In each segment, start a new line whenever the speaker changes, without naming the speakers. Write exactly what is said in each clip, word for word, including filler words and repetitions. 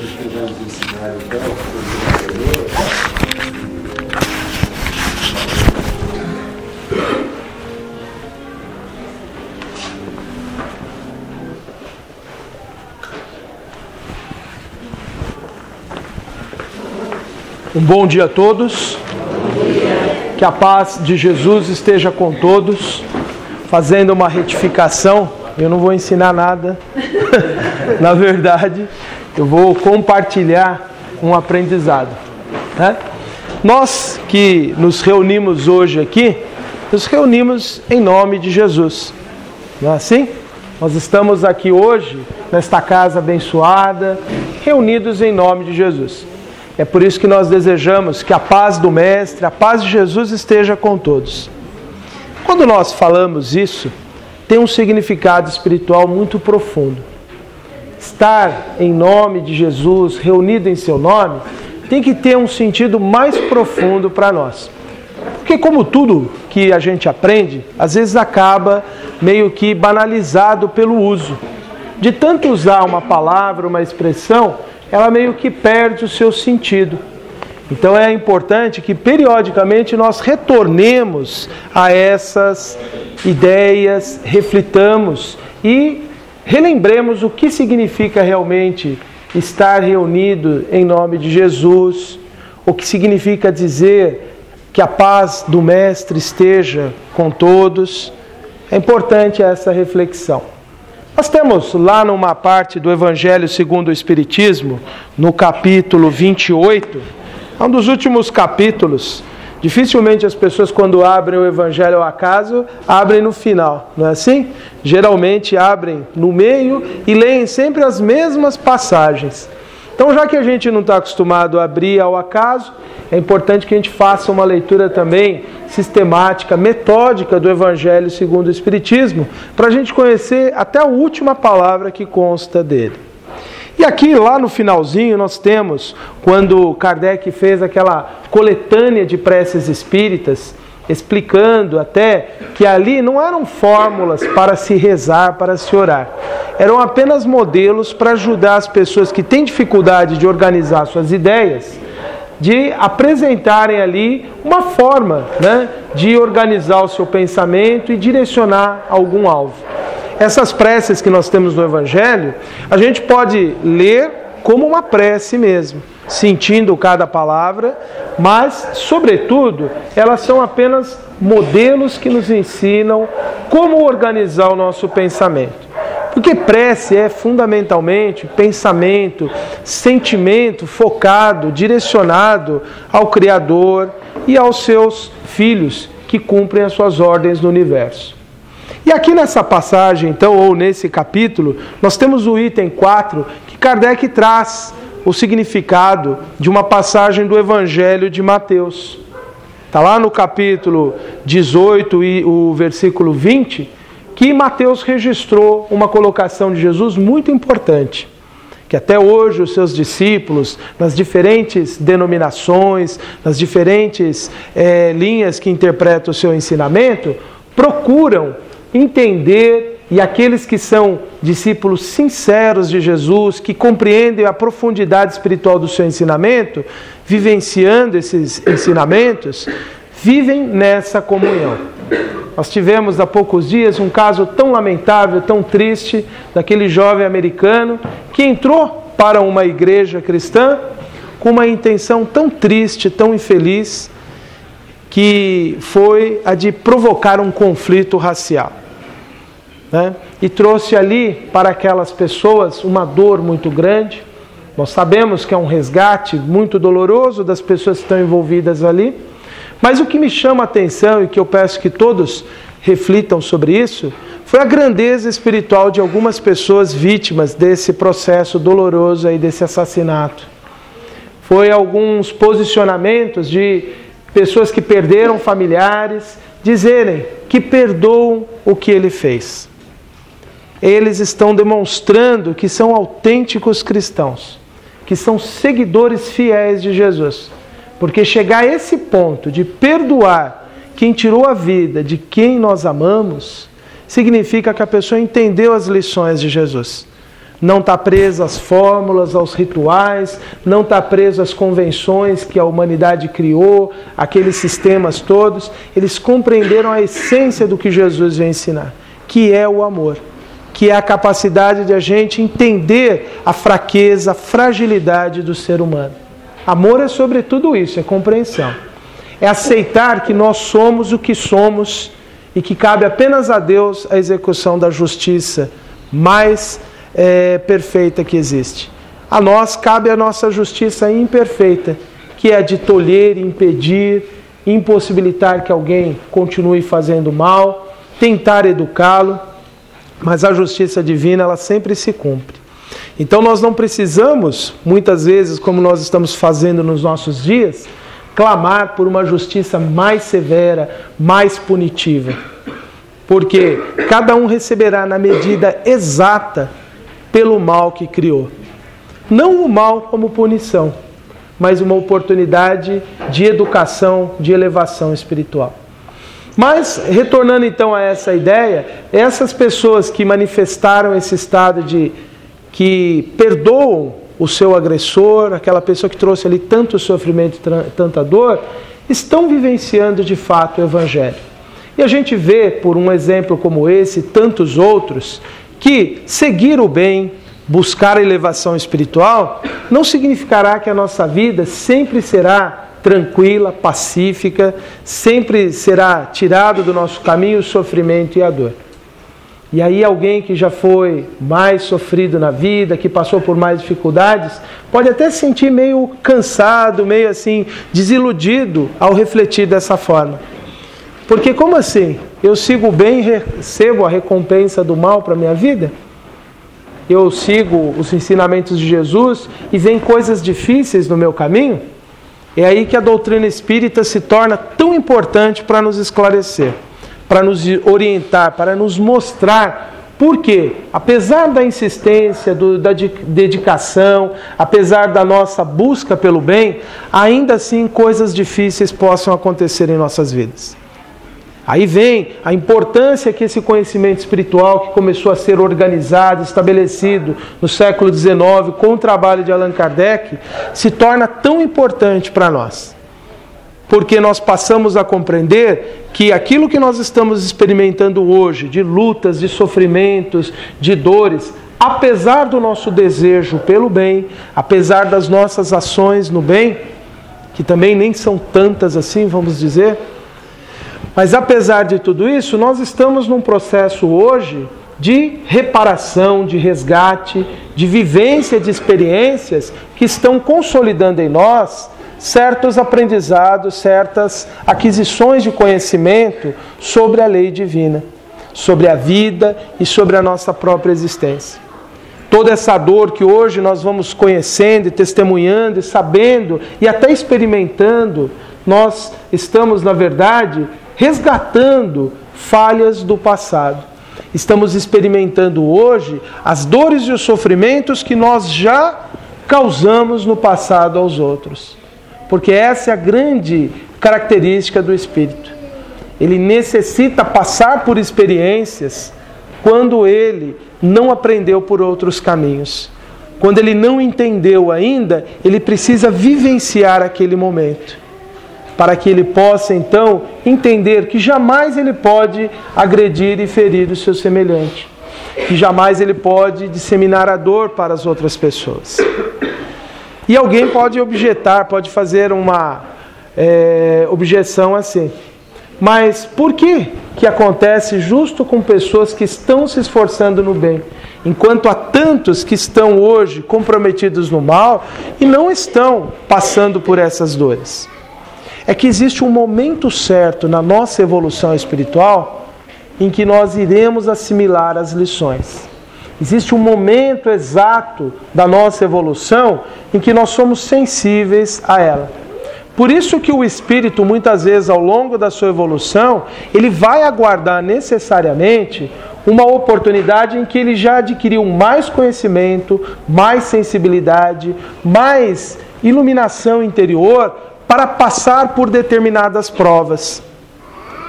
Vamos ensinar então sobre
Um bom dia a todos. Que a paz de Jesus esteja com todos. Fazendo uma retificação, eu não vou ensinar nada. Na verdade, eu vou compartilhar um aprendizado, né? Nós que nos reunimos hoje aqui, nos reunimos em nome de Jesus. Não é assim? Nós estamos aqui hoje, nesta casa abençoada, reunidos em nome de Jesus. É por isso que nós desejamos que a paz do Mestre, a paz de Jesus esteja com todos. Quando nós falamos isso, tem um significado espiritual muito profundo. Estar em nome de Jesus, reunido em seu nome, tem que ter um sentido mais profundo para nós. Porque como tudo que a gente aprende, às vezes acaba meio que banalizado pelo uso. De tanto usar uma palavra, uma expressão, ela meio que perde o seu sentido. Então é importante que periodicamente nós retornemos a essas ideias, reflitamos e relembremos o que significa realmente estar reunido em nome de Jesus, o que significa dizer que a paz do Mestre esteja com todos. É importante essa reflexão. Nós temos lá numa parte do Evangelho segundo o Espiritismo, no capítulo vinte e oito, é um dos últimos capítulos. Dificilmente as pessoas, quando abrem o Evangelho ao acaso, abrem no final, não é assim? Geralmente abrem no meio e leem sempre as mesmas passagens. Então, já que a gente não está acostumado a abrir ao acaso, é importante que a gente faça uma leitura também sistemática, metódica do Evangelho segundo o Espiritismo, para a gente conhecer até a última palavra que consta dele. E aqui, lá no finalzinho, nós temos, quando Kardec fez aquela coletânea de preces espíritas, explicando até que ali não eram fórmulas para se rezar, para se orar. Eram apenas modelos para ajudar as pessoas que têm dificuldade de organizar suas ideias, de apresentarem ali uma forma, né, de organizar o seu pensamento e direcionar algum alvo. Essas preces que nós temos no Evangelho, a gente pode ler como uma prece mesmo, sentindo cada palavra, mas, sobretudo, elas são apenas modelos que nos ensinam como organizar o nosso pensamento. Porque prece é fundamentalmente pensamento, sentimento focado, direcionado ao Criador e aos seus filhos que cumprem as suas ordens no universo. E aqui nessa passagem, então, ou nesse capítulo, nós temos o item quatro, que Kardec traz o significado de uma passagem do Evangelho de Mateus. Está lá no capítulo dezoito e o versículo vinte, que Mateus registrou uma colocação de Jesus muito importante, que até hoje os seus discípulos, nas diferentes denominações, nas diferentes é, linhas que interpretam o seu ensinamento, procuram entender, e aqueles que são discípulos sinceros de Jesus, que compreendem a profundidade espiritual do seu ensinamento, vivenciando esses ensinamentos, vivem nessa comunhão. Nós tivemos há poucos dias um caso tão lamentável, tão triste, daquele jovem americano que entrou para uma igreja cristã com uma intenção tão triste, tão infeliz, que foi a de provocar um conflito racial, né? E trouxe ali para aquelas pessoas uma dor muito grande. Nós sabemos que é um resgate muito doloroso das pessoas que estão envolvidas ali. Mas o que me chama a atenção e que eu peço que todos reflitam sobre isso, foi a grandeza espiritual de algumas pessoas vítimas desse processo doloroso aí, desse assassinato. Foi alguns posicionamentos de pessoas que perderam familiares, dizerem que perdoam o que ele fez. Eles estão demonstrando que são autênticos cristãos, que são seguidores fiéis de Jesus. Porque chegar a esse ponto de perdoar quem tirou a vida de quem nós amamos, significa que a pessoa entendeu as lições de Jesus. não está preso às fórmulas, aos rituais, não está preso às convenções que a humanidade criou, aqueles sistemas todos. Eles compreenderam a essência do que Jesus veio ensinar, que é o amor, que é a capacidade de a gente entender a fraqueza, a fragilidade do ser humano. Amor é sobre tudo isso, é compreensão. É aceitar que nós somos o que somos e que cabe apenas a Deus a execução da justiça mais é, perfeita que existe. A nós cabe a nossa justiça imperfeita, que é a de tolher, impedir, impossibilitar que alguém continue fazendo mal, tentar educá-lo, mas a justiça divina ela sempre se cumpre. Então nós não precisamos, muitas vezes, como nós estamos fazendo nos nossos dias, clamar por uma justiça mais severa, mais punitiva. Porque cada um receberá na medida exata pelo mal que criou. Não o mal como punição, mas uma oportunidade de educação, de elevação espiritual. Mas, retornando então a essa ideia, essas pessoas que manifestaram esse estado de que perdoam o seu agressor, aquela pessoa que trouxe ali tanto sofrimento e tanta dor, estão vivenciando de fato o Evangelho. E a gente vê, por um exemplo como esse, tantos outros, que seguir o bem, buscar a elevação espiritual, não significará que a nossa vida sempre será tranquila, pacífica, sempre será tirado do nosso caminho o sofrimento e a dor. E aí alguém que já foi mais sofrido na vida, que passou por mais dificuldades, pode até se sentir meio cansado, meio assim, desiludido ao refletir dessa forma. Porque como assim? Eu sigo o bem e recebo a recompensa do mal para a minha vida? Eu sigo os ensinamentos de Jesus e vem coisas difíceis no meu caminho? É aí que a doutrina espírita se torna tão importante para nos esclarecer, para nos orientar, para nos mostrar por quê, apesar da insistência, do, da dedicação, apesar da nossa busca pelo bem, ainda assim coisas difíceis possam acontecer em nossas vidas. Aí vem a importância que esse conhecimento espiritual, que começou a ser organizado, estabelecido no século dezenove, com o trabalho de Allan Kardec, se torna tão importante para nós. Porque nós passamos a compreender que aquilo que nós estamos experimentando hoje, de lutas, de sofrimentos, de dores, apesar do nosso desejo pelo bem, apesar das nossas ações no bem, que também nem são tantas assim, vamos dizer, mas apesar de tudo isso, nós estamos num processo hoje de reparação, de resgate, de vivência de experiências que estão consolidando em nós certos aprendizados, certas aquisições de conhecimento sobre a lei divina, sobre a vida e sobre a nossa própria existência. Toda essa dor que hoje nós vamos conhecendo e testemunhando e sabendo e até experimentando, nós estamos, na verdade, resgatando falhas do passado. Estamos experimentando hoje as dores e os sofrimentos que nós já causamos no passado aos outros. Porque essa é a grande característica do Espírito. Ele necessita passar por experiências quando ele não aprendeu por outros caminhos. Quando ele não entendeu ainda, ele precisa vivenciar aquele momento, para que ele possa, então, entender que jamais ele pode agredir e ferir o seu semelhante, que jamais ele pode disseminar a dor para as outras pessoas. E alguém pode objetar, pode fazer uma é, objeção assim: mas por que que acontece justo com pessoas que estão se esforçando no bem, enquanto há tantos que estão hoje comprometidos no mal e não estão passando por essas dores? É que existe um momento certo na nossa evolução espiritual em que nós iremos assimilar as lições. Existe um momento exato da nossa evolução em que nós somos sensíveis a ela. Por isso que o espírito, muitas vezes ao longo da sua evolução, ele vai aguardar necessariamente uma oportunidade em que ele já adquiriu mais conhecimento, mais sensibilidade, mais iluminação interior para passar por determinadas provas.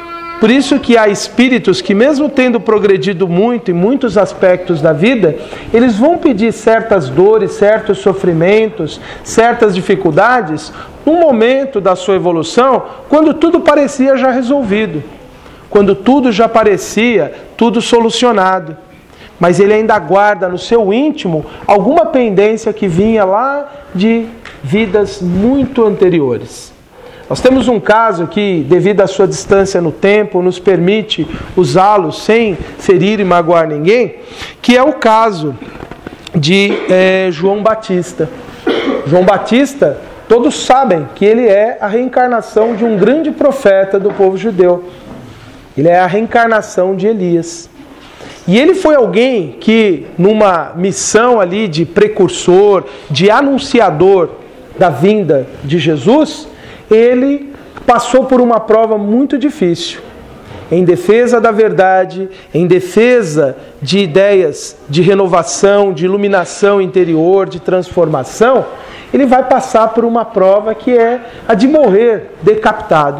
Por isso que há espíritos que, mesmo tendo progredido muito em muitos aspectos da vida, eles vão pedir certas dores, certos sofrimentos, certas dificuldades, num momento da sua evolução, quando tudo parecia já resolvido, quando tudo já parecia tudo solucionado. Mas ele ainda guarda no seu íntimo alguma pendência que vinha lá de vidas muito anteriores. Nós temos um caso que, devido à sua distância no tempo, nos permite usá-lo sem ferir e magoar ninguém, que é o caso de é, João Batista. João Batista, todos sabem que ele é a reencarnação de um grande profeta do povo judeu. Ele é a reencarnação de Elias. E ele foi alguém que, numa missão ali de precursor, de anunciador da vinda de Jesus, ele passou por uma prova muito difícil. Em defesa da verdade, em defesa de ideias de renovação, de iluminação interior, de transformação, ele vai passar por uma prova que é a de morrer decapitado.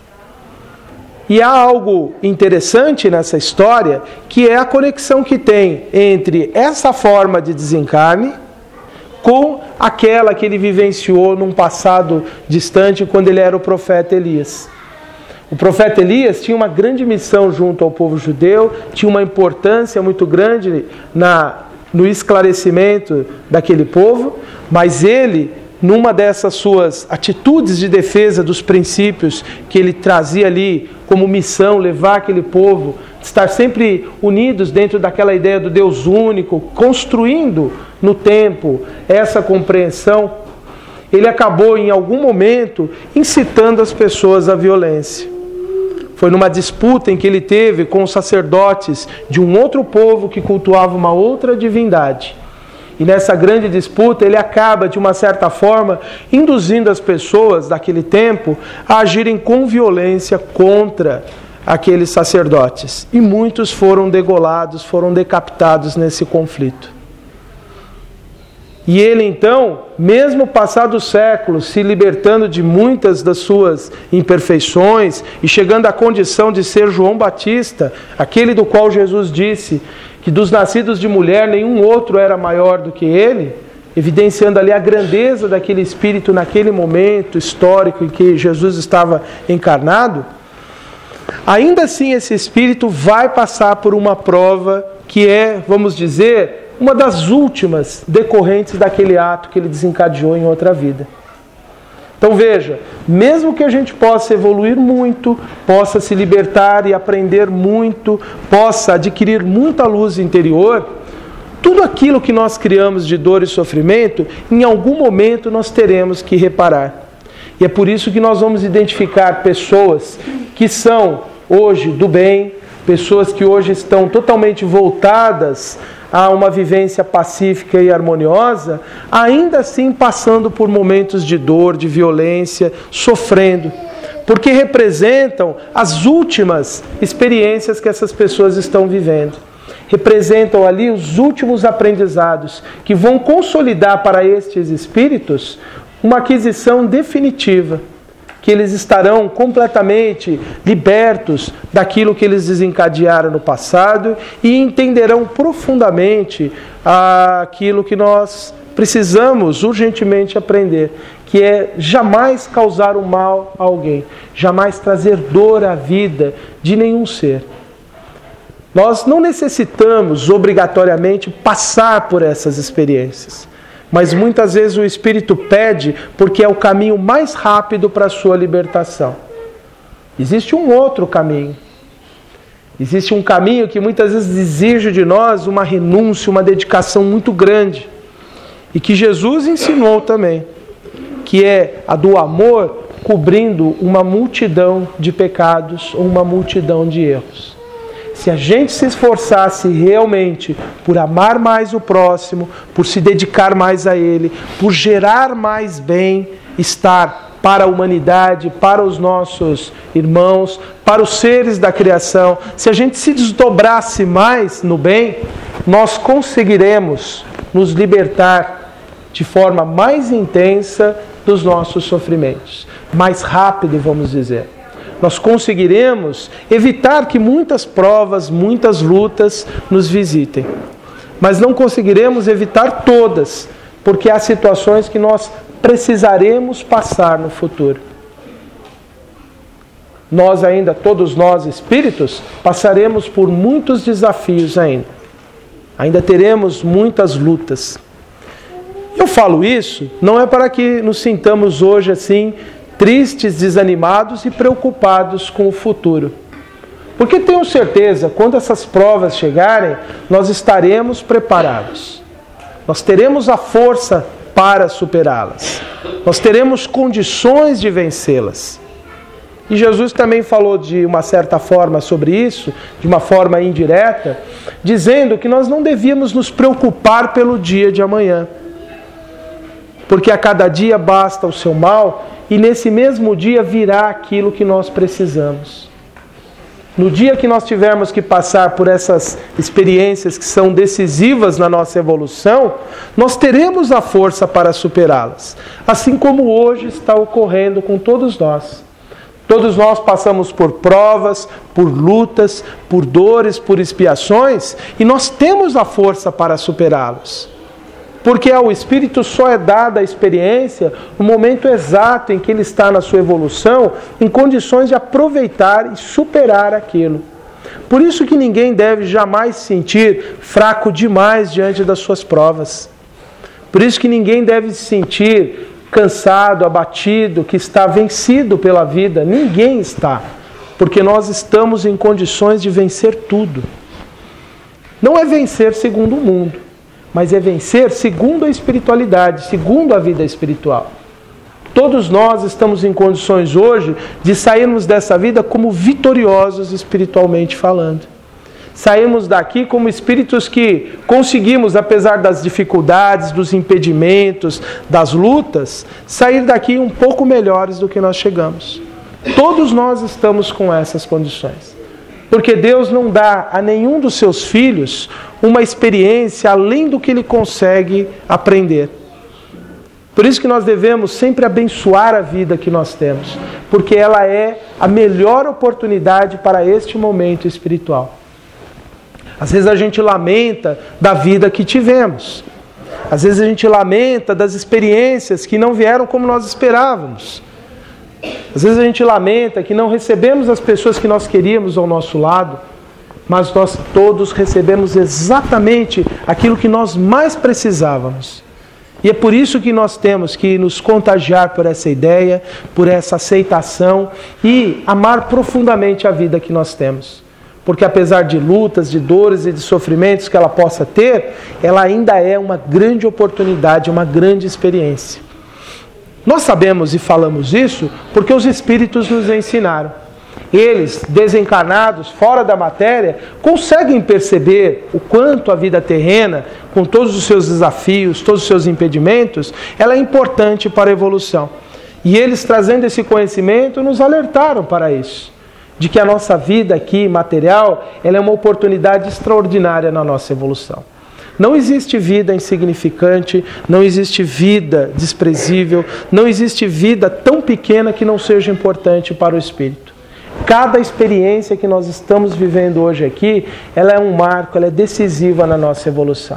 E há algo interessante nessa história, que é a conexão que tem entre essa forma de desencarne com aquela que ele vivenciou num passado distante, quando ele era o profeta Elias. O profeta Elias tinha uma grande missão junto ao povo judeu, tinha uma importância muito grande na, no esclarecimento daquele povo, mas ele, numa dessas suas atitudes de defesa dos princípios que ele trazia ali como missão, levar aquele povo, estar sempre unidos dentro daquela ideia do Deus único, construindo no tempo essa compreensão, ele acabou em algum momento incitando as pessoas à violência. Foi numa disputa em que ele teve com os sacerdotes de um outro povo que cultuava uma outra divindade. E nessa grande disputa ele acaba, de uma certa forma, induzindo as pessoas daquele tempo a agirem com violência contra aqueles sacerdotes. E muitos foram degolados, foram decapitados nesse conflito. E ele então, mesmo passados séculos, se libertando de muitas das suas imperfeições e chegando à condição de ser João Batista, aquele do qual Jesus disse que dos nascidos de mulher nenhum outro era maior do que ele, evidenciando ali a grandeza daquele espírito naquele momento histórico em que Jesus estava encarnado, ainda assim esse espírito vai passar por uma prova que é, vamos dizer, uma das últimas decorrentes daquele ato que ele desencadeou em outra vida. Então veja, mesmo que a gente possa evoluir muito, possa se libertar e aprender muito, possa adquirir muita luz interior, tudo aquilo que nós criamos de dor e sofrimento, em algum momento nós teremos que reparar. E é por isso que nós vamos identificar pessoas que são hoje do bem, pessoas que hoje estão totalmente voltadas a uma vivência pacífica e harmoniosa, ainda assim passando por momentos de dor, de violência, sofrendo, porque representam as últimas experiências que essas pessoas estão vivendo. Representam ali os últimos aprendizados que vão consolidar para estes espíritos uma aquisição definitiva, que eles estarão completamente libertos daquilo que eles desencadearam no passado e entenderão profundamente aquilo que nós precisamos urgentemente aprender, que é jamais causar o mal a alguém, jamais trazer dor à vida de nenhum ser. Nós não necessitamos obrigatoriamente passar por essas experiências, mas muitas vezes o Espírito pede porque é o caminho mais rápido para a sua libertação. Existe um outro caminho. Existe um caminho que muitas vezes exige de nós uma renúncia, uma dedicação muito grande. E que Jesus ensinou também, que é a do amor cobrindo uma multidão de pecados ou uma multidão de erros. Se a gente se esforçasse realmente por amar mais o próximo, por se dedicar mais a ele, por gerar mais bem-estar para a humanidade, para os nossos irmãos, para os seres da criação, se a gente se desdobrasse mais no bem, nós conseguiremos nos libertar de forma mais intensa dos nossos sofrimentos. Mais rápido, vamos dizer. nós conseguiremos evitar que muitas provas, muitas lutas nos visitem. Mas não conseguiremos evitar todas, porque há situações que nós precisaremos passar no futuro. Nós ainda, todos nós espíritos, passaremos por muitos desafios ainda. Ainda teremos muitas lutas. Eu falo isso não é para que nos sintamos hoje assim, tristes, desanimados e preocupados com o futuro. Porque tenho certeza, quando essas provas chegarem, nós estaremos preparados. Nós teremos a força para superá-las. Nós teremos condições de vencê-las. E Jesus também falou de uma certa forma sobre isso, de uma forma indireta, dizendo que nós não devíamos nos preocupar pelo dia de amanhã. Porque a cada dia basta o seu mal, e nesse mesmo dia virá aquilo que nós precisamos. No dia que nós tivermos que passar por essas experiências que são decisivas na nossa evolução, nós teremos a força para superá-las. Assim como hoje está ocorrendo com todos nós. Todos nós passamos por provas, por lutas, por dores, por expiações, e nós temos a força para superá-los. Porque ao Espírito só é dada a experiência no momento exato em que ele está na sua evolução, em condições de aproveitar e superar aquilo. Por isso que ninguém deve jamais se sentir fraco demais diante das suas provas. Por isso que ninguém deve se sentir cansado, abatido, que está vencido pela vida. Ninguém está. Porque nós estamos em condições de vencer tudo. Não é vencer segundo o mundo, mas é vencer segundo a espiritualidade, segundo a vida espiritual. Todos nós estamos em condições hoje de sairmos dessa vida como vitoriosos espiritualmente falando. Saímos daqui como espíritos que conseguimos, apesar das dificuldades, dos impedimentos, das lutas, sair daqui um pouco melhores do que nós chegamos. Todos nós estamos com essas condições. Porque Deus não dá a nenhum dos seus filhos uma experiência além do que ele consegue aprender. Por isso que nós devemos sempre abençoar a vida que nós temos, porque ela é a melhor oportunidade para este momento espiritual. Às vezes a gente lamenta da vida que tivemos. Às vezes a gente lamenta das experiências que não vieram como nós esperávamos. Às vezes a gente lamenta que não recebemos as pessoas que nós queríamos ao nosso lado, mas nós todos recebemos exatamente aquilo que nós mais precisávamos. E é por isso que nós temos que nos contagiar por essa ideia, por essa aceitação e amar profundamente a vida que nós temos. Porque apesar de lutas, de dores e de sofrimentos que ela possa ter, ela ainda é uma grande oportunidade, uma grande experiência. Nós sabemos e falamos isso porque os Espíritos nos ensinaram. Eles, desencarnados, fora da matéria, conseguem perceber o quanto a vida terrena, com todos os seus desafios, todos os seus impedimentos, ela é importante para a evolução. E eles, trazendo esse conhecimento, nos alertaram para isso. De que a nossa vida aqui, material, ela é uma oportunidade extraordinária na nossa evolução. Não existe vida insignificante, não existe vida desprezível, não existe vida tão pequena que não seja importante para o espírito. Cada experiência que nós estamos vivendo hoje aqui, ela é um marco, ela é decisiva na nossa evolução.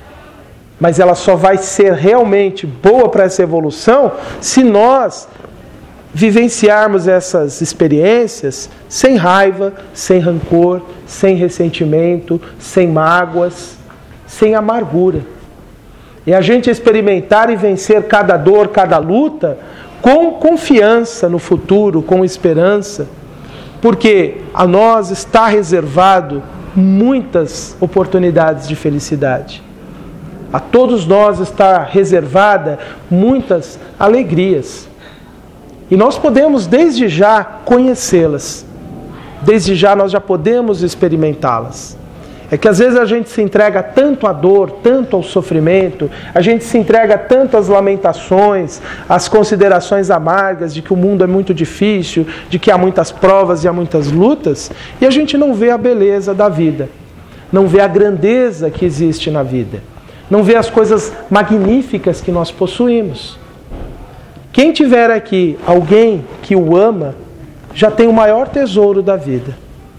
Mas ela só vai ser realmente boa para essa evolução se nós vivenciarmos essas experiências sem raiva, sem rancor, sem ressentimento, sem mágoas, sem amargura. E a gente experimentar e vencer cada dor, cada luta, com confiança no futuro, com esperança, porque a nós está reservado muitas oportunidades de felicidade. A todos nós está reservada muitas alegrias. E nós podemos desde já conhecê-las. Desde já nós já podemos experimentá-las. É que às vezes a gente se entrega tanto à dor, tanto ao sofrimento, a gente se entrega tanto às lamentações, às considerações amargas de que o mundo é muito difícil, de que há muitas provas e há muitas lutas, e a gente não vê a beleza da vida, não vê a grandeza que existe na vida, não vê as coisas magníficas que nós possuímos. Quem tiver aqui alguém que o ama, já tem o maior tesouro da vida.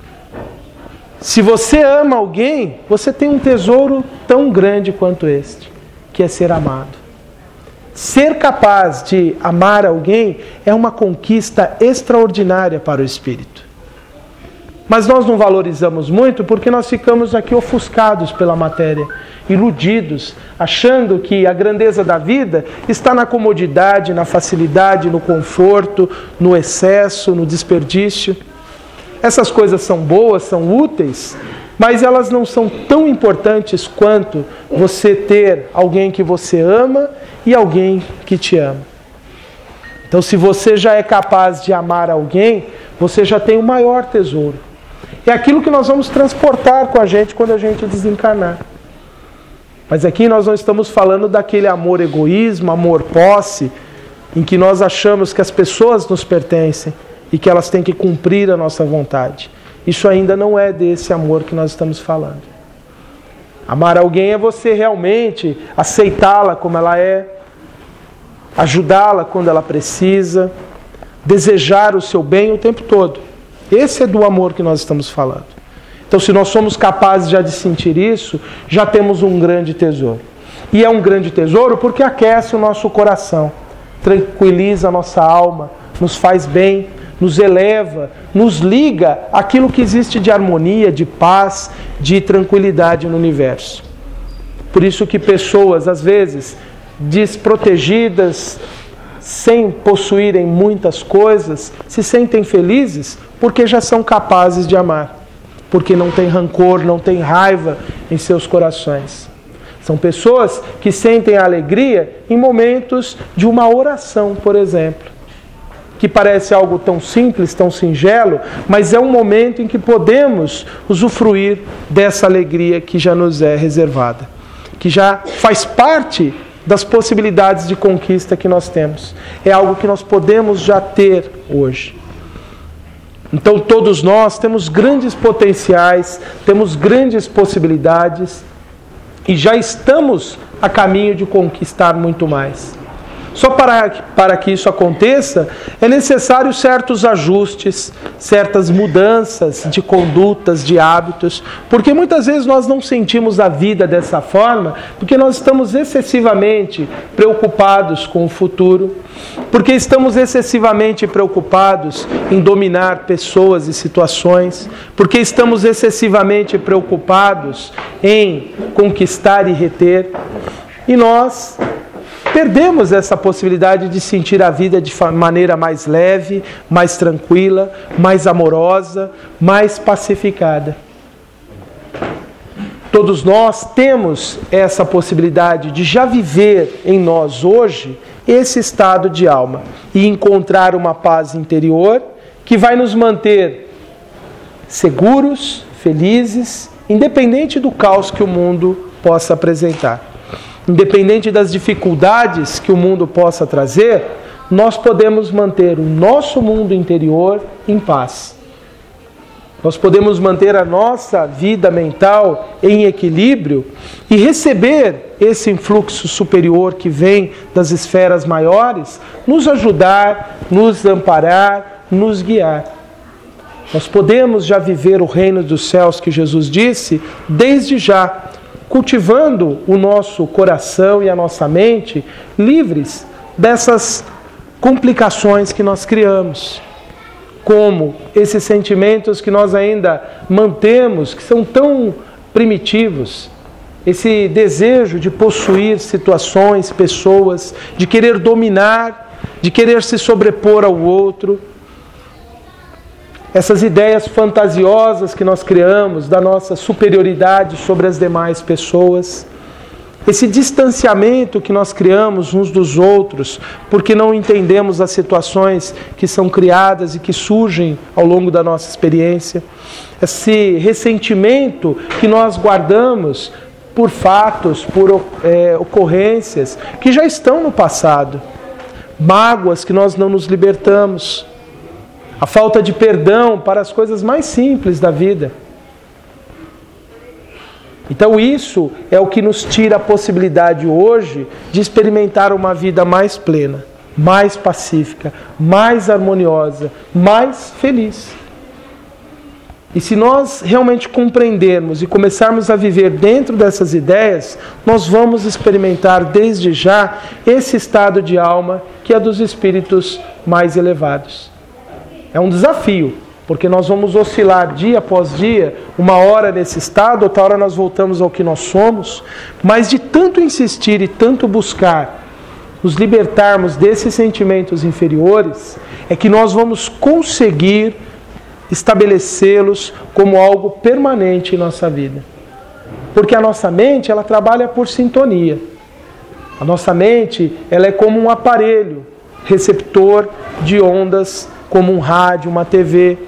Se você ama alguém, você tem um tesouro tão grande quanto este, que é ser amado. Ser capaz de amar alguém é uma conquista extraordinária para o espírito. Mas nós não valorizamos muito porque nós ficamos aqui ofuscados pela matéria, iludidos, achando que a grandeza da vida está na comodidade, na facilidade, no conforto, no excesso, no desperdício. Essas coisas são boas, são úteis, mas elas não são tão importantes quanto você ter alguém que você ama e alguém que te ama. Então, se você já é capaz de amar alguém, você já tem o maior tesouro. É aquilo que nós vamos transportar com a gente quando a gente desencarnar. Mas aqui nós não estamos falando daquele amor egoísmo, amor posse, em que nós achamos que as pessoas nos pertencem e que elas têm que cumprir a nossa vontade. Isso ainda não é desse amor que nós estamos falando. Amar alguém é você realmente aceitá-la como ela é, ajudá-la quando ela precisa, desejar o seu bem o tempo todo. Esse é do amor que nós estamos falando. Então, se nós somos capazes já de sentir isso, já temos um grande tesouro. E é um grande tesouro porque aquece o nosso coração, tranquiliza a nossa alma, nos faz bem, nos eleva, nos liga àquilo que existe de harmonia, de paz, de tranquilidade no universo. Por isso que pessoas, às vezes, desprotegidas, sem possuírem muitas coisas, se sentem felizes porque já são capazes de amar. Porque não tem rancor, não tem raiva em seus corações. São pessoas que sentem alegria em momentos de uma oração, por exemplo. Que parece algo tão simples, tão singelo, mas é um momento em que podemos usufruir dessa alegria que já nos é reservada. Que já faz parte das possibilidades de conquista que nós temos. É algo que nós podemos já ter hoje. Então todos nós temos grandes potenciais, temos grandes possibilidades e já estamos a caminho de conquistar muito mais. Só para, para que isso aconteça, é necessário certos ajustes, certas mudanças de condutas, de hábitos, porque muitas vezes nós não sentimos a vida dessa forma, porque nós estamos excessivamente preocupados com o futuro, porque estamos excessivamente preocupados em dominar pessoas e situações, porque estamos excessivamente preocupados em conquistar e reter, e nós perdemos essa possibilidade de sentir a vida de maneira mais leve, mais tranquila, mais amorosa, mais pacificada. Todos nós temos essa possibilidade de já viver em nós hoje esse estado de alma e encontrar uma paz interior que vai nos manter seguros, felizes, independente do caos que o mundo possa apresentar. Independente das dificuldades que o mundo possa trazer, nós podemos manter o nosso mundo interior em paz. Nós podemos manter a nossa vida mental em equilíbrio e receber esse influxo superior que vem das esferas maiores, nos ajudar, nos amparar, nos guiar. Nós podemos já viver o reino dos céus que Jesus disse desde já, cultivando o nosso coração e a nossa mente livres dessas complicações que nós criamos, como esses sentimentos que nós ainda mantemos, que são tão primitivos, esse desejo de possuir situações, pessoas, de querer dominar, de querer se sobrepor ao outro, essas ideias fantasiosas que nós criamos da nossa superioridade sobre as demais pessoas, esse distanciamento que nós criamos uns dos outros, porque não entendemos as situações que são criadas e que surgem ao longo da nossa experiência, esse ressentimento que nós guardamos por fatos, por é, ocorrências que já estão no passado, mágoas que nós não nos libertamos, a falta de perdão para as coisas mais simples da vida. Então isso é o que nos tira a possibilidade hoje de experimentar uma vida mais plena. mais pacífica, mais harmoniosa, mais feliz. E se nós realmente compreendermos e começarmos a viver dentro dessas ideias, nós vamos experimentar desde já esse estado de alma que é dos espíritos mais elevados. É um desafio, porque nós vamos oscilar dia após dia, uma hora nesse estado, outra hora nós voltamos ao que nós somos, mas de tanto insistir e tanto buscar nos libertarmos desses sentimentos inferiores, é que nós vamos conseguir estabelecê-los como algo permanente em nossa vida. Porque a nossa mente, ela trabalha por sintonia. A nossa mente, ela é como um aparelho receptor de ondas, como um rádio, uma T V.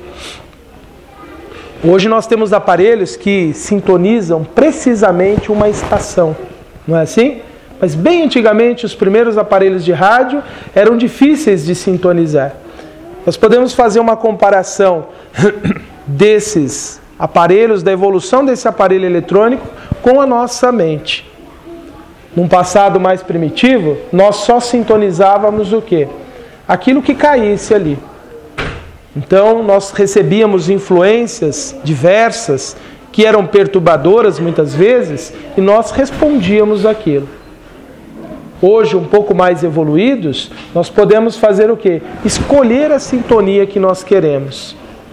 Hoje nós temos aparelhos que sintonizam precisamente uma estação, não é assim? Mas bem antigamente os primeiros aparelhos de rádio eram difíceis de sintonizar. Nós podemos fazer uma comparação desses aparelhos, da evolução desse aparelho eletrônico com a nossa mente. Num passado mais primitivo, nós só sintonizávamos o quê? Aquilo que caísse ali. Então nós recebíamos influências diversas que eram perturbadoras muitas vezes e nós respondíamos àquilo. Hoje, um pouco mais evoluídos, nós podemos fazer o quê? Escolher a sintonia que nós queremos.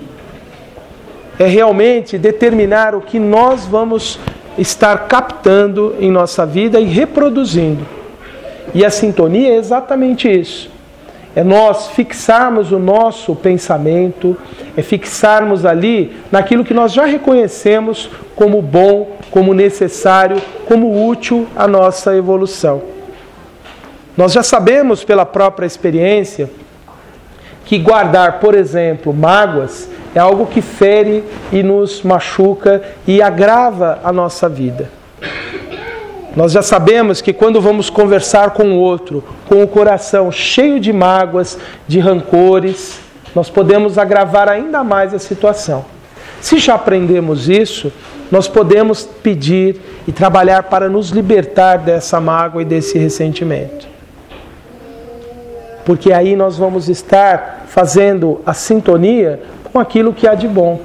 É realmente determinar o que nós vamos estar captando em nossa vida e reproduzindo. E a sintonia é exatamente isso. É nós fixarmos o nosso pensamento, é fixarmos ali naquilo que nós já reconhecemos como bom, como necessário, como útil à nossa evolução. Nós já sabemos pela própria experiência que guardar, por exemplo, mágoas é algo que fere e nos machuca e agrava a nossa vida. Nós já sabemos que quando vamos conversar com o outro, com o coração cheio de mágoas, de rancores, nós podemos agravar ainda mais a situação. Se já aprendemos isso, nós podemos pedir e trabalhar para nos libertar dessa mágoa e desse ressentimento. Porque aí nós vamos estar fazendo a sintonia com aquilo que há de bom.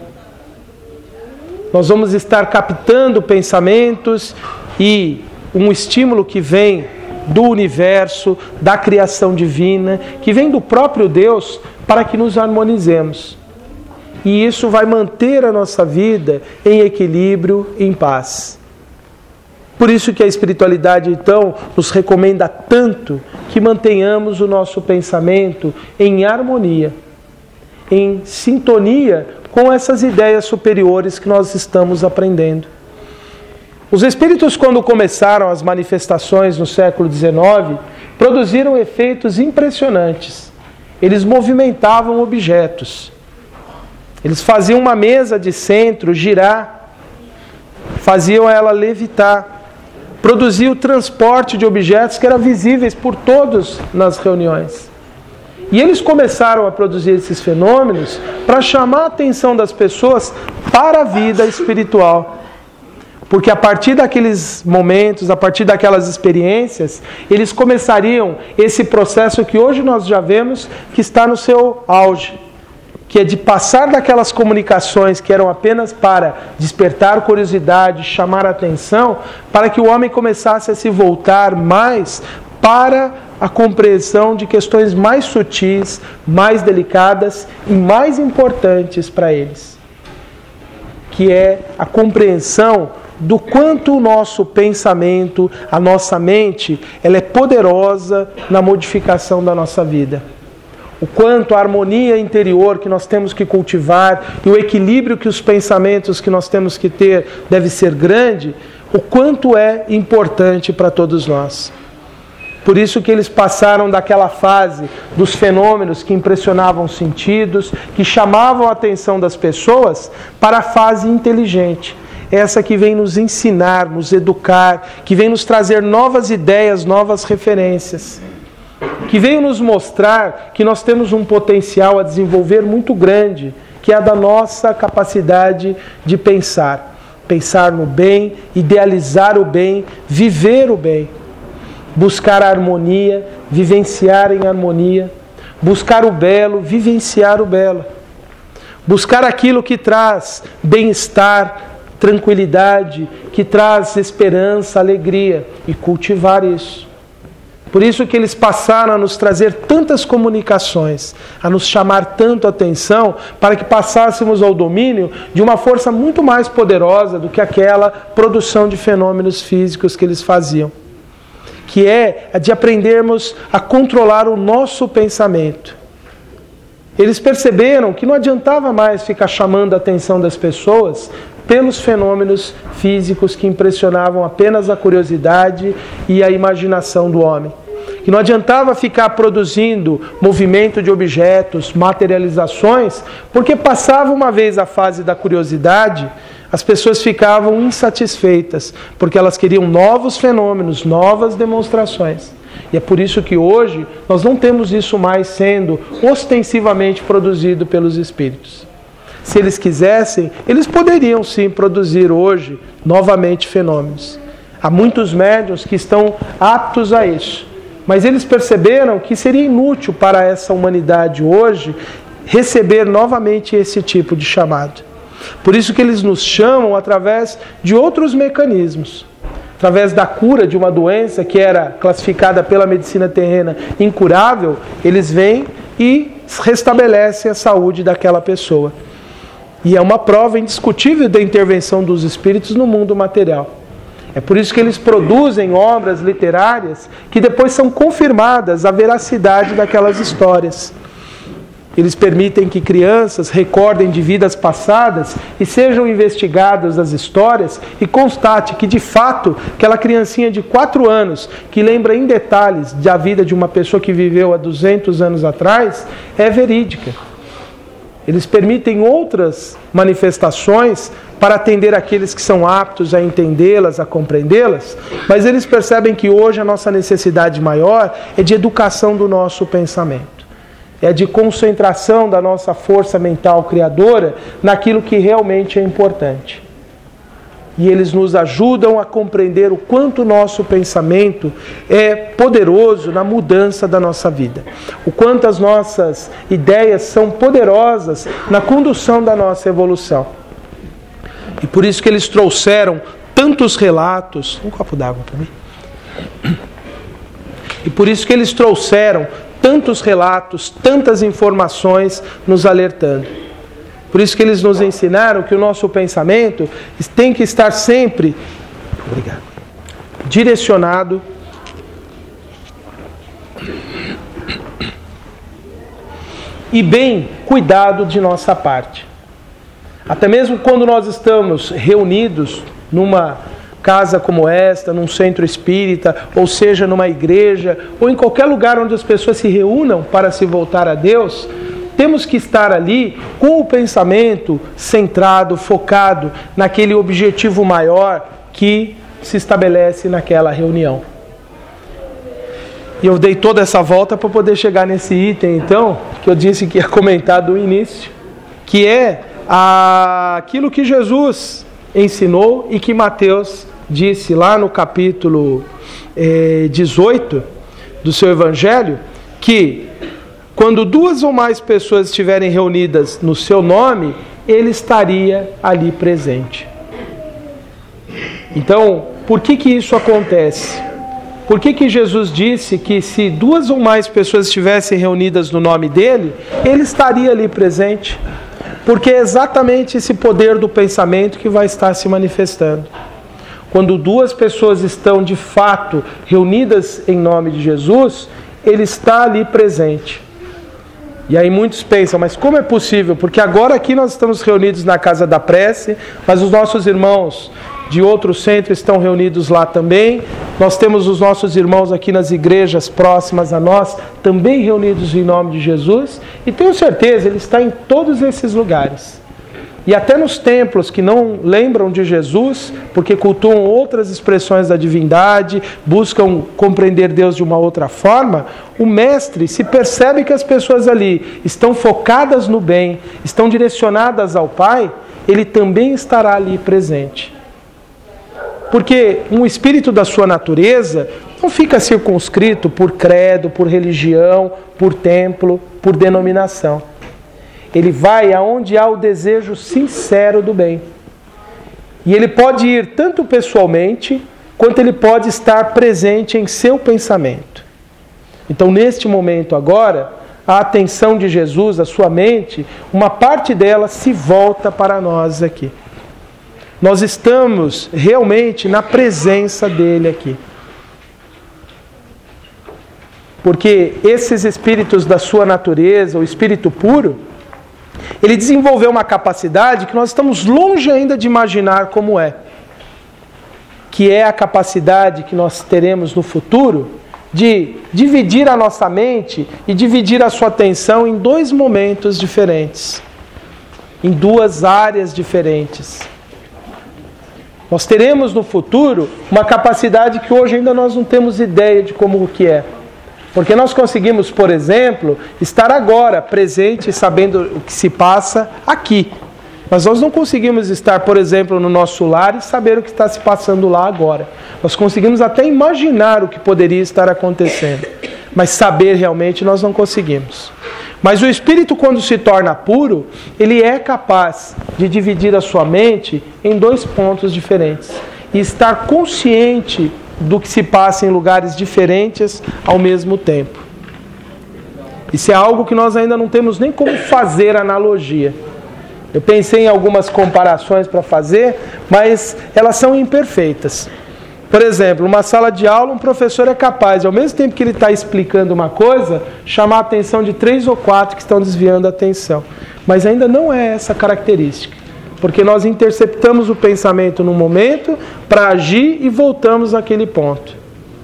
Nós vamos estar captando pensamentos e um estímulo que vem do universo, da criação divina, que vem do próprio Deus, para que nos harmonizemos. E isso vai manter a nossa vida em equilíbrio, em paz. Por isso que a espiritualidade, então, nos recomenda tanto que mantenhamos o nosso pensamento em harmonia, em sintonia com essas ideias superiores que nós estamos aprendendo. Os espíritos, quando começaram as manifestações no século dezenove, produziram efeitos impressionantes. Eles movimentavam objetos. Eles faziam uma mesa de centro girar, faziam ela levitar. Produzia o transporte de objetos que eram visíveis por todos nas reuniões. E eles começaram a produzir esses fenômenos para chamar a atenção das pessoas para a vida espiritual. Porque a partir daqueles momentos, a partir daquelas experiências, eles começariam esse processo que hoje nós já vemos que está no seu auge. Que é de passar daquelas comunicações que eram apenas para despertar curiosidade, chamar a atenção, para que o homem começasse a se voltar mais para a compreensão de questões mais sutis, mais delicadas e mais importantes para eles. Que é a compreensão do quanto o nosso pensamento, a nossa mente, ela é poderosa na modificação da nossa vida. O quanto a harmonia interior que nós temos que cultivar e o equilíbrio que os pensamentos que nós temos que ter deve ser grande, o quanto é importante para todos nós. Por isso que eles passaram daquela fase dos fenômenos que impressionavam os sentidos, que chamavam a atenção das pessoas, para a fase inteligente. Essa que vem nos ensinar, nos educar, que vem nos trazer novas ideias, novas referências. Que veio nos mostrar que nós temos um potencial a desenvolver muito grande, que é a da nossa capacidade de pensar. Pensar no bem, idealizar o bem, viver o bem. buscar a harmonia, vivenciar em harmonia, buscar o belo, vivenciar o belo, buscar aquilo que traz bem-estar, tranquilidade, que traz esperança, alegria, e cultivar isso. Por isso que eles passaram a nos trazer tantas comunicações, a nos chamar tanto a atenção, para que passássemos ao domínio de uma força muito mais poderosa do que aquela produção de fenômenos físicos que eles faziam. Que é a de aprendermos a controlar o nosso pensamento. Eles perceberam que não adiantava mais ficar chamando a atenção das pessoas pelos fenômenos físicos que impressionavam apenas a curiosidade e a imaginação do homem. Que não adiantava ficar produzindo movimento de objetos, materializações, porque passava uma vez a fase da curiosidade, as pessoas ficavam insatisfeitas, porque elas queriam novos fenômenos, novas demonstrações. E é por isso que hoje nós não temos isso mais sendo ostensivamente produzido pelos espíritos. Se eles quisessem, eles poderiam sim produzir hoje novamente fenômenos. Há muitos médiuns que estão aptos a isso. Mas eles perceberam que seria inútil para essa humanidade hoje receber novamente esse tipo de chamado. Por isso que eles nos chamam através de outros mecanismos. Através da cura de uma doença que era classificada pela medicina terrena incurável, eles vêm e restabelecem a saúde daquela pessoa. E é uma prova indiscutível da intervenção dos espíritos no mundo material. É por isso que eles produzem obras literárias que depois são confirmadas a veracidade daquelas histórias. Eles permitem que crianças recordem de vidas passadas e sejam investigadas as histórias e constate que, de fato, aquela criancinha de quatro anos, que lembra em detalhes da vida de uma pessoa que viveu há duzentos anos atrás, é verídica. Eles permitem outras manifestações para atender aqueles que são aptos a entendê-las, a compreendê-las, mas eles percebem que hoje a nossa necessidade maior é de educação do nosso pensamento. É de concentração da nossa força mental criadora naquilo que realmente é importante. E eles nos ajudam a compreender o quanto o nosso pensamento é poderoso na mudança da nossa vida. O quanto as nossas ideias são poderosas na condução da nossa evolução. E por isso que eles trouxeram tantos relatos... Um copo d'água para mim. E por isso que eles trouxeram tantos relatos, tantas informações nos alertando. Por isso que eles nos ensinaram que o nosso pensamento tem que estar sempre, obrigado, direcionado e bem cuidado de nossa parte. Até mesmo quando nós estamos reunidos numa casa como esta, num centro espírita, ou seja, numa igreja, ou em qualquer lugar onde as pessoas se reúnam para se voltar a Deus, temos que estar ali com o pensamento centrado, focado naquele objetivo maior que se estabelece naquela reunião. E eu dei toda essa volta para poder chegar nesse item, então, que eu disse que ia comentar do início, que é a, aquilo que Jesus ensinou e que Mateus disse lá no capítulo eh, dezoito do seu Evangelho, que quando duas ou mais pessoas estiverem reunidas no seu nome, ele estaria ali presente. Então, por que que isso acontece? Por que que Jesus disse que se duas ou mais pessoas estivessem reunidas no nome dele, ele estaria ali presente? Porque é exatamente esse poder do pensamento que vai estar se manifestando. Quando duas pessoas estão de fato reunidas em nome de Jesus, ele está ali presente. E aí muitos pensam, mas como é possível? Porque agora aqui nós estamos reunidos na casa da prece, mas os nossos irmãos de outro centro estão reunidos lá também. Nós temos os nossos irmãos aqui nas igrejas próximas a nós, também reunidos em nome de Jesus. E tenho certeza, ele está em todos esses lugares. E até nos templos que não lembram de Jesus, porque cultuam outras expressões da divindade, buscam compreender Deus de uma outra forma, o mestre, se percebe que as pessoas ali estão focadas no bem, estão direcionadas ao Pai, ele também estará ali presente. Porque um espírito da sua natureza, não fica circunscrito por credo, por religião, por templo, por denominação. Ele vai aonde há o desejo sincero do bem. E ele pode ir tanto pessoalmente, quanto ele pode estar presente em seu pensamento. Então, neste momento agora, a atenção de Jesus, a sua mente, uma parte dela se volta para nós aqui. Nós estamos realmente na presença dele aqui. Porque esses espíritos da sua natureza, o espírito puro, ele desenvolveu uma capacidade que nós estamos longe ainda de imaginar como é. Que é a capacidade que nós teremos no futuro de dividir a nossa mente e dividir a sua atenção em dois momentos diferentes. Em duas áreas diferentes. Nós teremos no futuro uma capacidade que hoje ainda nós não temos ideia de como que é. Porque nós conseguimos, por exemplo, estar agora presente, sabendo o que se passa aqui. Mas nós não conseguimos estar, por exemplo, no nosso lar e saber o que está se passando lá agora. Nós conseguimos até imaginar o que poderia estar acontecendo. Mas saber realmente nós não conseguimos. Mas o espírito, quando se torna puro, ele é capaz de dividir a sua mente em dois pontos diferentes. E estar consciente do que se passa em lugares diferentes ao mesmo tempo. Isso é algo que nós ainda não temos nem como fazer analogia. Eu pensei em algumas comparações para fazer, mas elas são imperfeitas. Por exemplo, numa sala de aula, um professor é capaz, ao mesmo tempo que ele está explicando uma coisa, chamar a atenção de três ou quatro que estão desviando a atenção. Mas ainda não é essa característica. Porque nós interceptamos o pensamento num momento para agir e voltamos àquele ponto.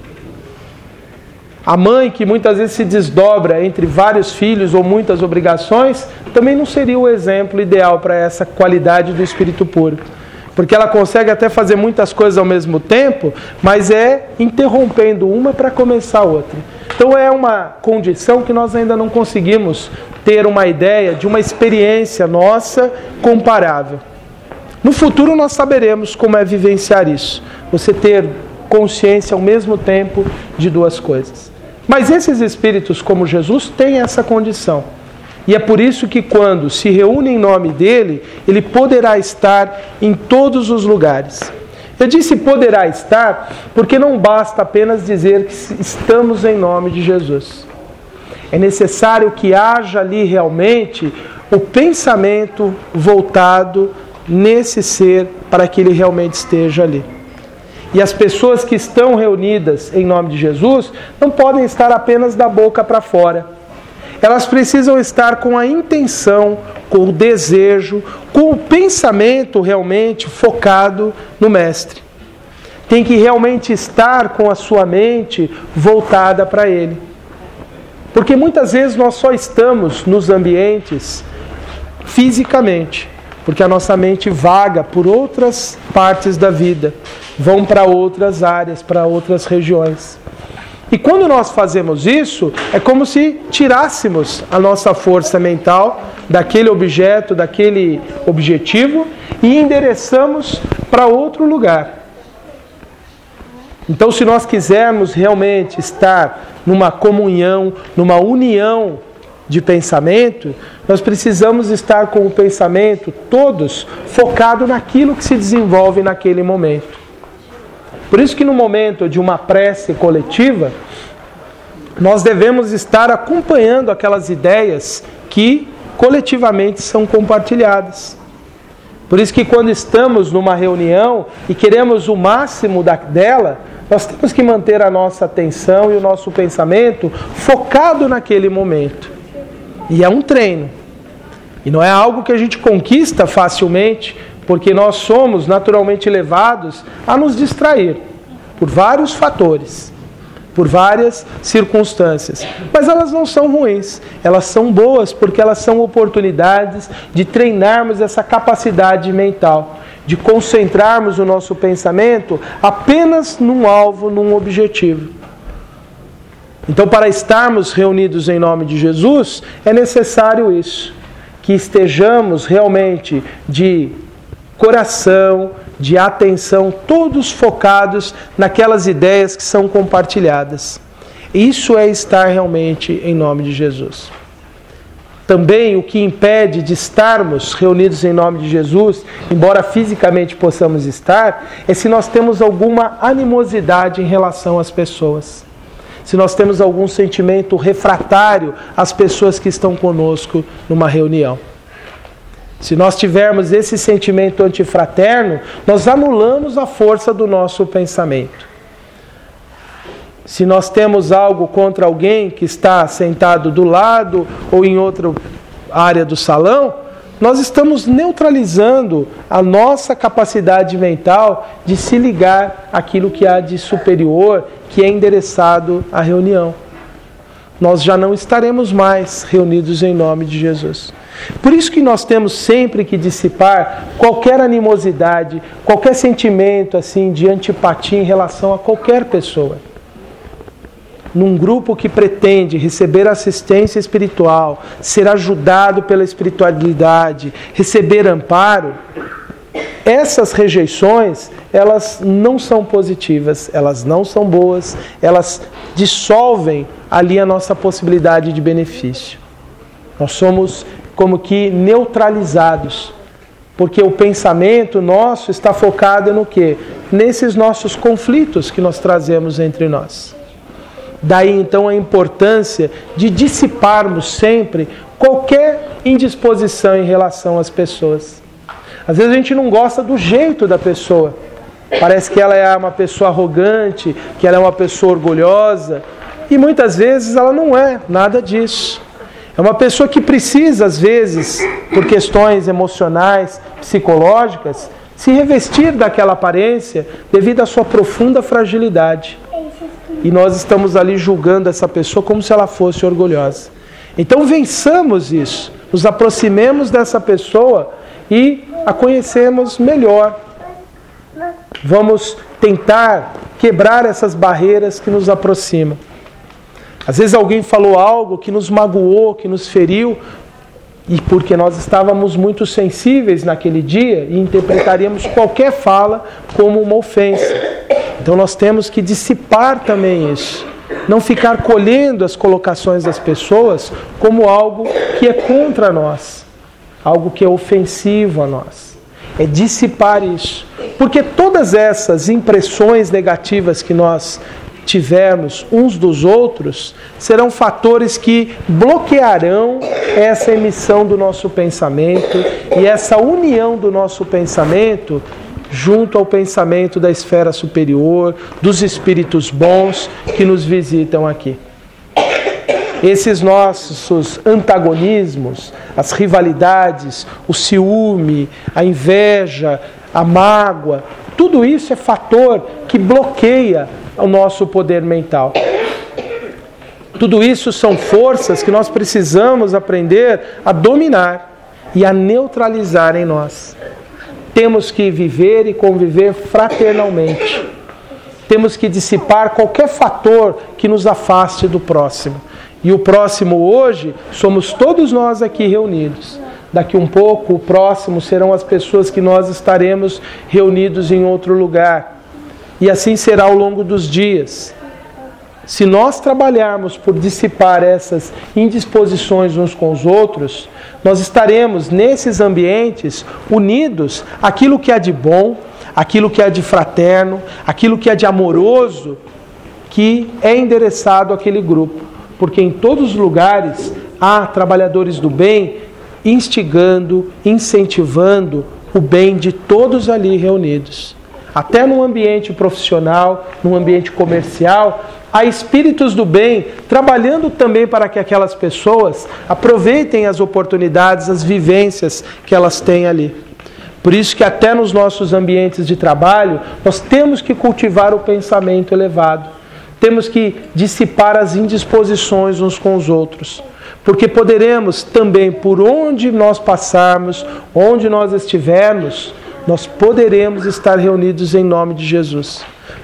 A mãe, que muitas vezes se desdobra entre vários filhos ou muitas obrigações, também não seria o exemplo ideal para essa qualidade do espírito puro. Porque ela consegue até fazer muitas coisas ao mesmo tempo, mas é interrompendo uma para começar outra. Então é uma condição que nós ainda não conseguimos ter uma ideia de uma experiência nossa comparável. No futuro nós saberemos como é vivenciar isso. Você ter consciência ao mesmo tempo de duas coisas. Mas esses espíritos, como Jesus, têm essa condição. E é por isso que quando se reúne em nome dele, ele poderá estar em todos os lugares. Eu disse poderá estar porque não basta apenas dizer que estamos em nome de Jesus. É necessário que haja ali realmente o pensamento voltado nesse ser para que ele realmente esteja ali. E as pessoas que estão reunidas em nome de Jesus não podem estar apenas da boca para fora. Elas precisam estar com a intenção, com o desejo, com o pensamento realmente focado no Mestre. Tem que realmente estar com a sua mente voltada para Ele. Porque muitas vezes nós só estamos nos ambientes fisicamente, porque a nossa mente vaga por outras partes da vida, vão para outras áreas, para outras regiões. E quando nós fazemos isso, é como se tirássemos a nossa força mental daquele objeto, daquele objetivo e endereçamos para outro lugar. Então, se nós quisermos realmente estar numa comunhão, numa união de pensamento, nós precisamos estar com o pensamento todos focado naquilo que se desenvolve naquele momento. Por isso que no momento de uma prece coletiva, nós devemos estar acompanhando aquelas ideias que coletivamente são compartilhadas. Por isso que quando estamos numa reunião e queremos o máximo da, dela, nós temos que manter a nossa atenção e o nosso pensamento focado naquele momento. E é um treino. E não é algo que a gente conquista facilmente, porque nós somos naturalmente levados a nos distrair por vários fatores, por várias circunstâncias. Mas elas não são ruins, elas são boas porque elas são oportunidades de treinarmos essa capacidade mental, de concentrarmos o nosso pensamento apenas num alvo, num objetivo. Então, para estarmos reunidos em nome de Jesus, é necessário isso, que estejamos realmente de coração, de atenção, todos focados naquelas ideias que são compartilhadas. Isso é estar realmente em nome de Jesus. Também o que impede de estarmos reunidos em nome de Jesus, embora fisicamente possamos estar, é se nós temos alguma animosidade em relação às pessoas. Se nós temos algum sentimento refratário às pessoas que estão conosco numa reunião. Se nós tivermos esse sentimento antifraterno, nós anulamos a força do nosso pensamento. Se nós temos algo contra alguém que está sentado do lado ou em outra área do salão, nós estamos neutralizando a nossa capacidade mental de se ligar àquilo que há de superior, que é endereçado à reunião. Nós já não estaremos mais reunidos em nome de Jesus. Por isso que nós temos sempre que dissipar qualquer animosidade, qualquer sentimento assim de antipatia em relação a qualquer pessoa. Num grupo que pretende receber assistência espiritual, ser ajudado pela espiritualidade, receber amparo, essas rejeições, elas não são positivas, elas não são boas, elas dissolvem ali a nossa possibilidade de benefício. Nós somos como que neutralizados, porque o pensamento nosso está focado no quê? Nesses nossos conflitos que nós trazemos entre nós. Daí então a importância de dissiparmos sempre qualquer indisposição em relação às pessoas. Às vezes a gente não gosta do jeito da pessoa. Parece que ela é uma pessoa arrogante, que ela é uma pessoa orgulhosa. E muitas vezes ela não é nada disso. É uma pessoa que precisa, às vezes, por questões emocionais, psicológicas, se revestir daquela aparência devido à sua profunda fragilidade. E nós estamos ali julgando essa pessoa como se ela fosse orgulhosa. Então vençamos isso, nos aproximemos dessa pessoa e a conhecemos melhor. Vamos tentar quebrar essas barreiras que nos aproximam. Às vezes alguém falou algo que nos magoou, que nos feriu, e porque nós estávamos muito sensíveis naquele dia e interpretaríamos qualquer fala como uma ofensa. Então nós temos que dissipar também isso. Não ficar colhendo as colocações das pessoas como algo que é contra nós, algo que é ofensivo a nós. É dissipar isso. Porque todas essas impressões negativas que nós tivermos uns dos outros serão fatores que bloquearão essa emissão do nosso pensamento e essa união do nosso pensamento junto ao pensamento da esfera superior, dos espíritos bons que nos visitam aqui. Esses nossos antagonismos, as rivalidades, o ciúme, a inveja, a mágoa, tudo isso é fator que bloqueia o nosso poder mental. Tudo isso são forças que nós precisamos aprender a dominar e a neutralizar em nós. Temos que viver e conviver fraternalmente. Temos que dissipar qualquer fator que nos afaste do próximo. E o próximo hoje somos todos nós aqui reunidos. Daqui um pouco, o próximo serão as pessoas que nós estaremos reunidos em outro lugar. E assim será ao longo dos dias. Se nós trabalharmos por dissipar essas indisposições uns com os outros, nós estaremos nesses ambientes unidos àquilo que há de bom, aquilo que há de fraterno, aquilo que há de amoroso, que é endereçado àquele grupo. Porque em todos os lugares há trabalhadores do bem instigando, incentivando o bem de todos ali reunidos. Até no ambiente profissional, no ambiente comercial, há espíritos do bem trabalhando também para que aquelas pessoas aproveitem as oportunidades, as vivências que elas têm ali. Por isso que até nos nossos ambientes de trabalho, nós temos que cultivar o pensamento elevado. Temos que dissipar as indisposições uns com os outros. Porque poderemos também, por onde nós passarmos, onde nós estivermos, nós poderemos estar reunidos em nome de Jesus.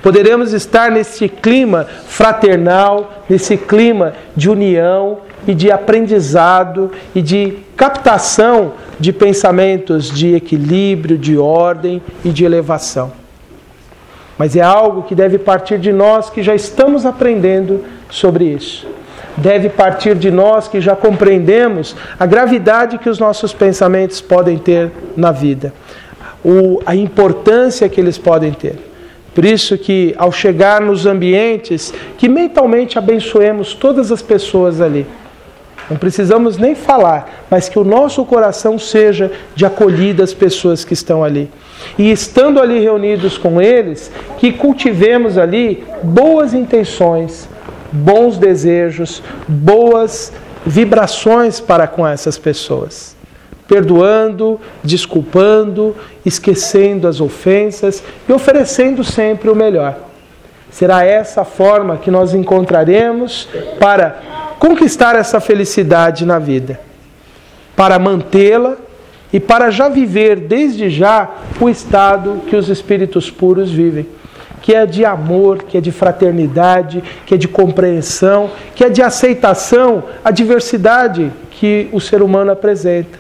Poderemos estar nesse clima fraternal, nesse clima de união e de aprendizado e de captação de pensamentos de equilíbrio, de ordem e de elevação. Mas é algo que deve partir de nós que já estamos aprendendo sobre isso. Deve partir de nós que já compreendemos a gravidade que os nossos pensamentos podem ter na vida, o, a importância que eles podem ter. Por isso que ao chegar nos ambientes, que mentalmente abençoemos todas as pessoas ali. Não precisamos nem falar, mas que o nosso coração seja de acolhida às pessoas que estão ali. E estando ali reunidos com eles, que cultivemos ali boas intenções, bons desejos, boas vibrações para com essas pessoas. Perdoando, desculpando, esquecendo as ofensas e oferecendo sempre o melhor. Será essa a forma que nós encontraremos para conquistar essa felicidade na vida, para mantê-la e para já viver desde já o estado que os espíritos puros vivem, que é de amor, que é de fraternidade, que é de compreensão, que é de aceitação à diversidade que o ser humano apresenta,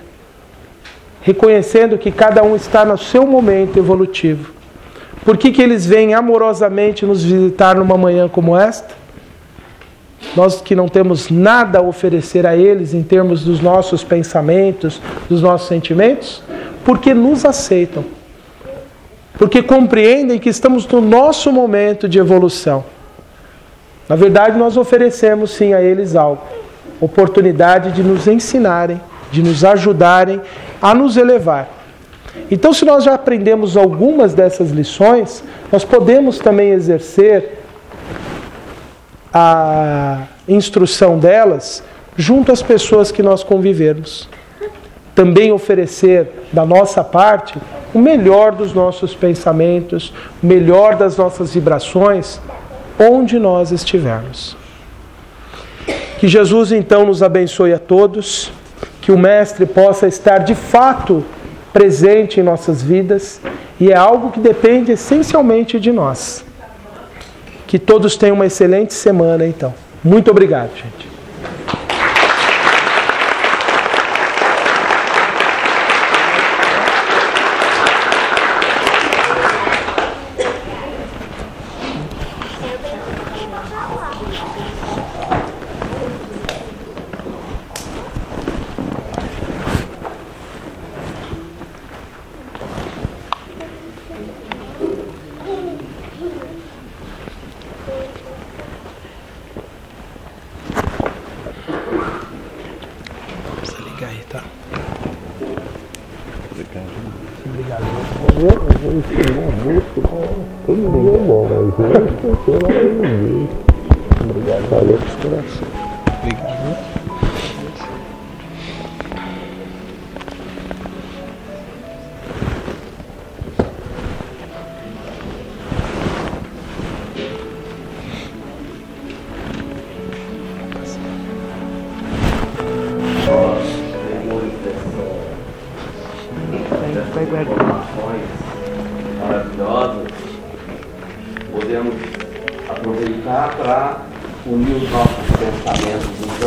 reconhecendo que cada um está no seu momento evolutivo. Por que que eles vêm amorosamente nos visitar numa manhã como esta? Nós que não temos nada a oferecer a eles em termos dos nossos pensamentos, dos nossos sentimentos, porque nos aceitam. Porque compreendem que estamos no nosso momento de evolução. Na verdade, nós oferecemos sim a eles algo. Oportunidade de nos ensinarem, de nos ajudarem a nos elevar. Então, se nós já aprendemos algumas dessas lições, nós podemos também exercer a instrução delas junto às pessoas que nós convivermos. Também oferecer da nossa parte o melhor dos nossos pensamentos, o melhor das nossas vibrações, onde nós estivermos. Que Jesus então nos abençoe a todos, que o Mestre possa estar de fato presente em nossas vidas, e é algo que depende essencialmente de nós. Que todos tenham uma excelente semana, então. Muito obrigado, gente.
Maravilhosas, podemos aproveitar para unir os nossos pensamentos